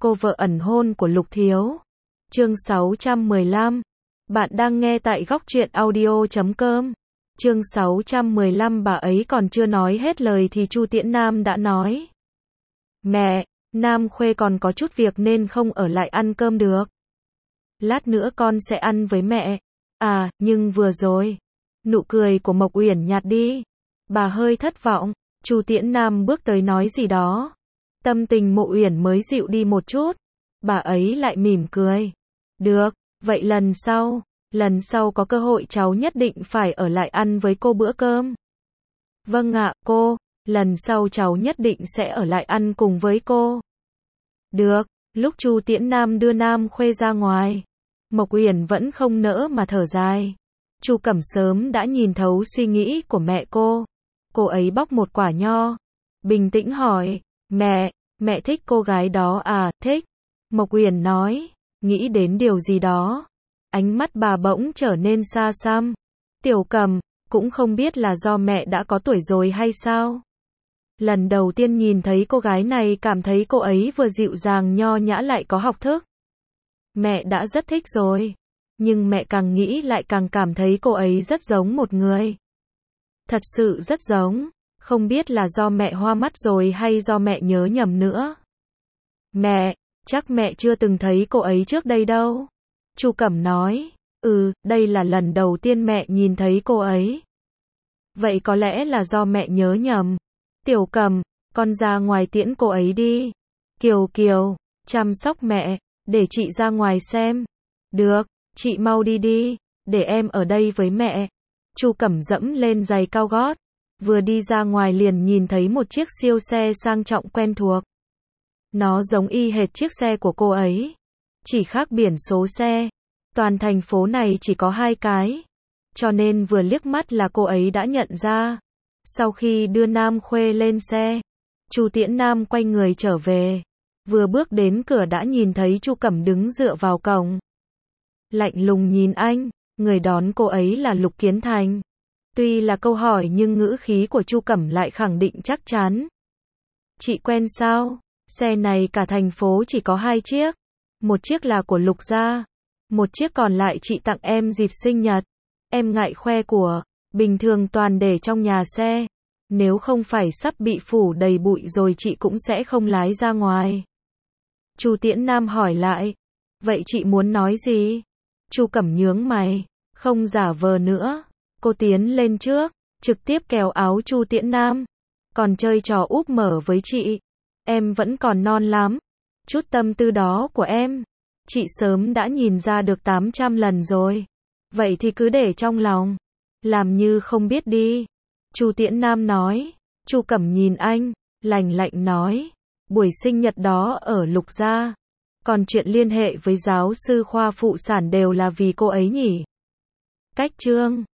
cô vợ ẩn hôn của Lục Thiếu. Chương 615. Bạn đang nghe tại góc truyện audio.com. Chương 615. Bà ấy còn chưa nói hết lời thì Chu Tiễn Nam đã nói. Mẹ, Nam Khuê còn có chút việc nên không ở lại ăn cơm được. Lát nữa con sẽ ăn với mẹ. À, nhưng vừa rồi, nụ cười của Mộc Uyển nhạt đi. Bà hơi thất vọng. Chu Tiễn Nam bước tới nói gì đó. Tâm tình Mộ Uyển mới dịu đi một chút. Bà ấy lại mỉm cười. Được, vậy lần sau có cơ hội cháu nhất định phải ở lại ăn với cô bữa cơm. Vâng ạ, cô, lần sau cháu nhất định sẽ ở lại ăn cùng với cô. Được, lúc Chu Tiễn Nam đưa Nam Khuê ra ngoài, Mộc Uyển vẫn không nỡ mà thở dài. Chu Cẩm sớm đã nhìn thấu suy nghĩ của mẹ cô. Cô ấy bóc một quả nho, bình tĩnh hỏi, mẹ thích cô gái đó à? Thích. Mộc Uyển nói, nghĩ đến điều gì đó. Ánh mắt bà bỗng trở nên xa xăm. Tiểu Cẩm, cũng không biết là do mẹ đã có tuổi rồi hay sao? Lần đầu tiên nhìn thấy cô gái này cảm thấy cô ấy vừa dịu dàng nho nhã lại có học thức. Mẹ đã rất thích rồi. Nhưng mẹ càng nghĩ lại càng cảm thấy cô ấy rất giống một người. Thật sự rất giống. Không biết là do mẹ hoa mắt rồi hay do mẹ nhớ nhầm nữa. Mẹ, chắc mẹ chưa từng thấy cô ấy trước đây đâu. Chu Cẩm nói, đây là lần đầu tiên mẹ nhìn thấy cô ấy. Vậy có lẽ là do mẹ nhớ nhầm. Tiểu Cẩm, con ra ngoài tiễn cô ấy đi. Kiều, chăm sóc mẹ, để chị ra ngoài xem. Được, chị mau đi, để em ở đây với mẹ. Chu Cẩm dẫm lên giày cao gót. Vừa đi ra ngoài liền nhìn thấy một chiếc siêu xe sang trọng quen thuộc. Nó giống y hệt chiếc xe của cô ấy. Chỉ khác biển số xe. Toàn thành phố này chỉ có 2 cái. Cho nên vừa liếc mắt là cô ấy đã nhận ra. Sau khi đưa Nam Khuê lên xe, Chu Tiễn Nam quay người trở về. Vừa bước đến cửa đã nhìn thấy Chu Cẩm đứng dựa vào cổng. Lạnh lùng nhìn anh, người đón cô ấy là Lục Kiến Thành. Tuy là câu hỏi nhưng ngữ khí của Chu Cẩm lại khẳng định chắc chắn. Chị quen sao? Xe này cả thành phố chỉ có 2 chiếc. Một chiếc là của Lục gia. Một chiếc còn lại chị tặng em dịp sinh nhật. Em ngại khoe của, bình thường toàn để trong nhà xe. Nếu không phải sắp bị phủ đầy bụi rồi chị cũng sẽ không lái ra ngoài. Chu Tiễn Nam hỏi lại. Vậy chị muốn nói gì? Chu Cẩm nhướng mày. Không giả vờ nữa. Cô tiến lên trước, trực tiếp kéo áo Chu Tiễn Nam. Còn chơi trò úp mở với chị. Em vẫn còn non lắm. Chút tâm tư đó của em, chị sớm đã nhìn ra được 800 lần rồi. Vậy thì cứ để trong lòng. Làm như không biết đi. Chu Tiễn Nam nói. Chu Cẩm nhìn anh, lạnh lạnh nói. Buổi sinh nhật đó ở Lục gia. Còn chuyện liên hệ với giáo sư khoa phụ sản đều là vì cô ấy nhỉ? Cách chương